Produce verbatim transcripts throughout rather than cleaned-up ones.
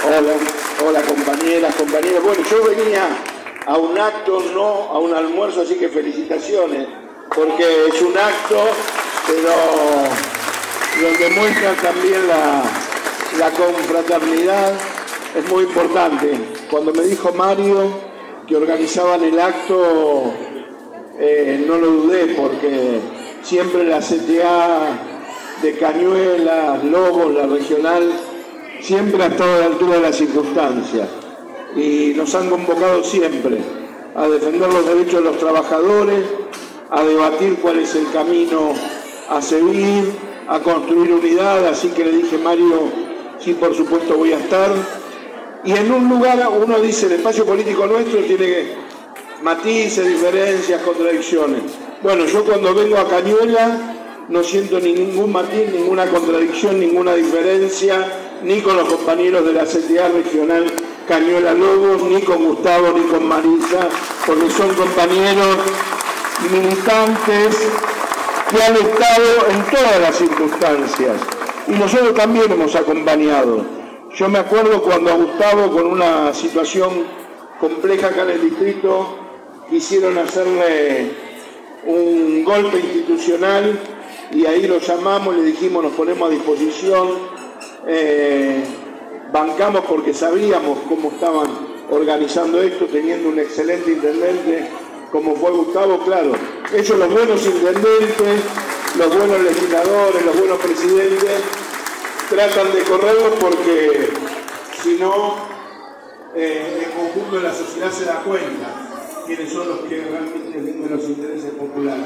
Hola, hola compañeras, compañeros. Bueno, yo venía a un acto, no a un almuerzo, así que felicitaciones, porque es un acto, pero donde muestra también la, la confraternidad, es muy importante. Cuando me dijo Mario que organizaban el acto, eh, no lo dudé, porque siempre la C T A de Cañuelas, Lobos, la regional, siempre ha estado a la altura de las circunstancias y nos han convocado siempre a defender los derechos de los trabajadores, a debatir cuál es el camino a seguir, a construir unidad, así que le dije, Mario, sí, por supuesto voy a estar. Y en un lugar, uno dice, el espacio político nuestro tiene matices, diferencias, contradicciones. Bueno, yo cuando vengo a Cañuelas no siento ningún matiz, ninguna contradicción, ninguna diferencia, ni con los compañeros de la C T A regional Cañuelas Lobos, ni con Gustavo, ni con Marisa, porque son compañeros militantes que han estado en todas las circunstancias. Y nosotros también hemos acompañado. Yo me acuerdo cuando a Gustavo, con una situación compleja acá en el distrito, quisieron hacerle un golpe institucional y ahí lo llamamos, le dijimos, nos ponemos a disposición, eh, bancamos porque sabíamos cómo estaban organizando esto, teniendo un excelente intendente como fue Gustavo, claro. Ellos, los buenos intendentes, los buenos legisladores, los buenos presidentes, tratan de correrlos porque si no, eh, el conjunto de la sociedad se da cuenta quiénes son los que realmente defienden los intereses populares.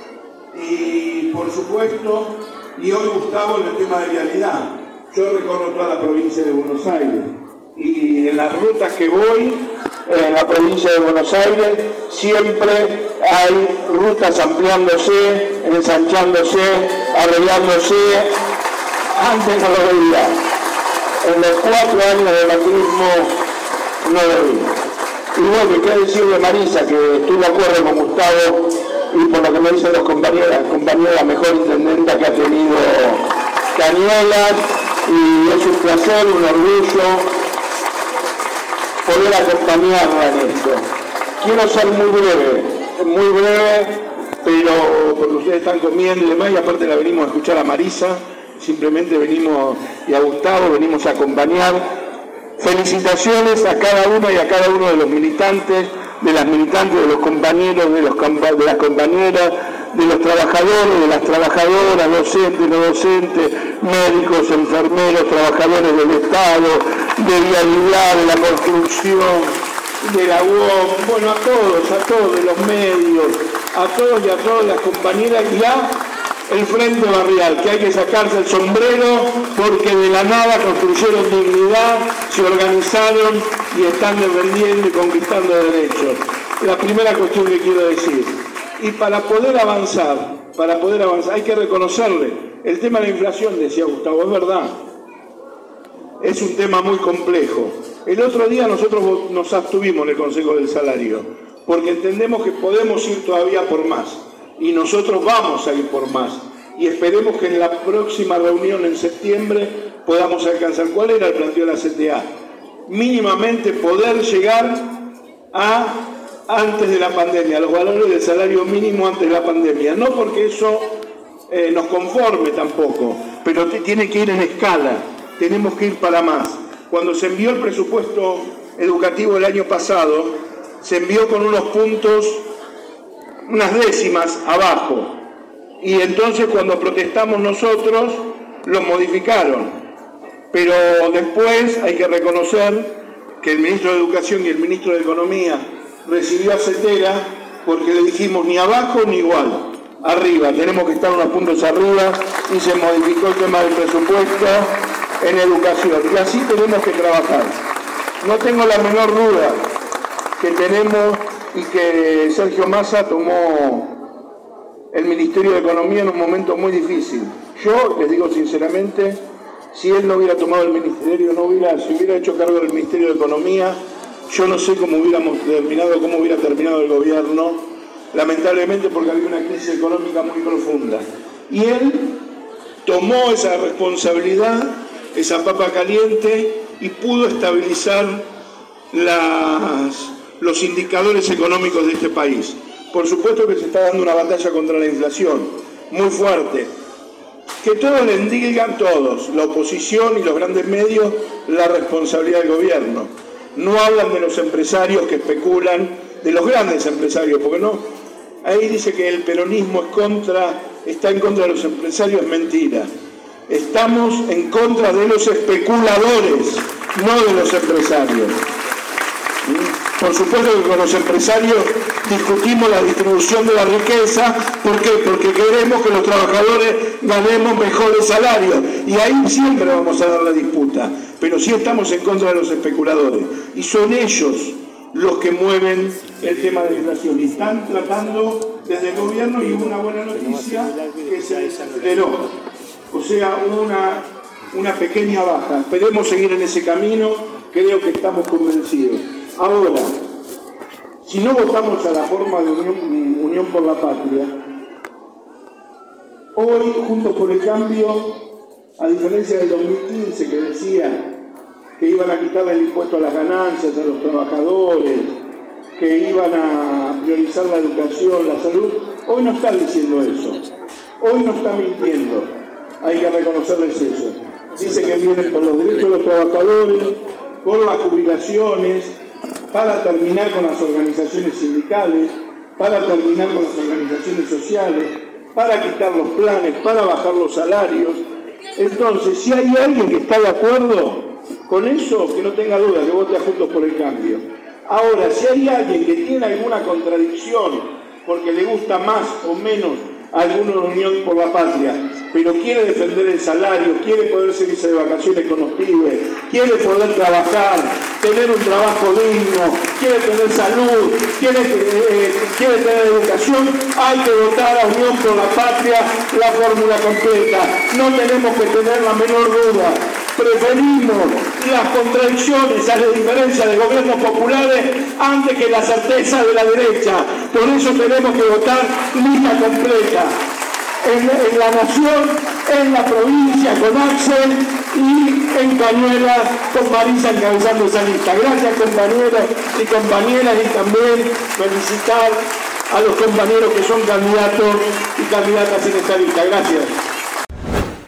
Y por supuesto, y hoy Gustavo en el tema de vialidad, yo recorro toda la provincia de Buenos Aires y en las rutas que voy en la provincia de Buenos Aires siempre hay rutas ampliándose, ensanchándose, arreglándose. Antes no lo veía. En los cuatro años de macrismo no lo vi. Y bueno, quiero decir de Marisa que estoy de acuerdo con Gustavo y por lo que me dicen los compañeros, compañeros, la mejor intendenta que ha tenido Cañuelas, y es un placer, un orgullo poder acompañarla en esto. Quiero ser muy breve, muy breve, pero porque ustedes están comiendo y demás, y aparte la venimos a escuchar a Marisa, simplemente venimos, y a Gustavo, venimos a acompañar. Felicitaciones a cada uno y a cada uno de los militantes, de las militantes, de los compañeros, de, los, de las compañeras, de los trabajadores, de las trabajadoras, docentes, no docentes, médicos, enfermeros, trabajadores del Estado, de vialidad, de la construcción, de la U O M, bueno, a todos, a todos, de los medios, a todos y a todas las compañeras, y a el Frente Barrial, que hay que sacarse el sombrero porque de la nada construyeron dignidad, se organizaron y están defendiendo y conquistando derechos. La primera cuestión que quiero decir. Y para poder avanzar, para poder avanzar, hay que reconocerle. El tema de la inflación, decía Gustavo, es verdad. Es un tema muy complejo. El otro día nosotros nos abstuvimos en el Consejo del Salario, porque entendemos que podemos ir todavía por más. Y nosotros vamos a ir por más. Y esperemos que en la próxima reunión en septiembre podamos alcanzar. ¿Cuál era el planteo de la C T A? Mínimamente poder llegar a antes de la pandemia, los valores del salario mínimo antes de la pandemia. No porque eso eh, nos conforme tampoco, pero tiene que ir en escala. Tenemos que ir para más. Cuando se envió el presupuesto educativo el año pasado, se envió con unos puntos, unas décimas abajo, y entonces cuando protestamos nosotros los modificaron, pero después hay que reconocer que el ministro de Educación y el ministro de Economía recibió a Cetera porque le dijimos ni abajo ni igual, arriba, tenemos que estar unos puntos arriba, y se modificó el tema del presupuesto en educación, y así tenemos que trabajar. No tengo la menor duda que tenemos y que Sergio Massa tomó el Ministerio de Economía en un momento muy difícil. Yo les digo sinceramente, si él no hubiera tomado el ministerio, no hubiera, si hubiera hecho cargo del Ministerio de Economía, yo no sé cómo hubiéramos terminado, cómo hubiera terminado el gobierno, lamentablemente porque había una crisis económica muy profunda. Y él tomó esa responsabilidad, esa papa caliente, y pudo estabilizar las, los indicadores económicos de este país. Por supuesto que se está dando una batalla contra la inflación, muy fuerte. Que todos le digan, todos, la oposición y los grandes medios, la responsabilidad del gobierno. No hablan de los empresarios que especulan, de los grandes empresarios, porque no, ahí dice que el peronismo es contra, está en contra de los empresarios, es mentira. Estamos en contra de los especuladores, no de los empresarios. Por supuesto que con los empresarios discutimos la distribución de la riqueza. ¿Por qué? Porque queremos que los trabajadores ganemos mejores salarios. Y ahí siempre vamos a dar la disputa. Pero sí estamos en contra de los especuladores. Y son ellos los que mueven el tema de la inflación. Y están tratando desde el gobierno, y una buena noticia, que se desaceleró. O sea, una, una pequeña baja. Esperemos seguir en ese camino. Creo que estamos convencidos. Ahora, si no votamos a la forma de Unión, Unión por la Patria, hoy, Juntos por el Cambio, a diferencia del dos mil quince, que decía que iban a quitarle el impuesto a las ganancias a los trabajadores, que iban a priorizar la educación, la salud, hoy no están diciendo eso. Hoy no están mintiendo. Hay que reconocerles eso. Dice que vienen por los derechos de los trabajadores, por las jubilaciones, para terminar con las organizaciones sindicales, para terminar con las organizaciones sociales, para quitar los planes, para bajar los salarios. Entonces, si hay alguien que está de acuerdo con eso, que no tenga duda, que vote a Juntos por el Cambio. Ahora, si hay alguien que tiene alguna contradicción, porque le gusta más o menos a alguna Unión por la Patria, pero quiere defender el salario, quiere poder irse de vacaciones con los pibes, quiere poder trabajar, tener un trabajo digno, quiere tener salud, quiere, eh, quiere tener educación, hay que votar a Unión por la Patria la fórmula completa. No tenemos que tener la menor duda. Preferimos las contradicciones a la diferencia de gobiernos populares antes que la certeza de la derecha. Por eso tenemos que votar lista completa. En, en la Nación, en la provincia con Axel y en Cañuelas con Marisa encabezando esa lista. Gracias, compañeros y compañeras, y también felicitar a los compañeros que son candidatos y candidatas en esta lista. Gracias.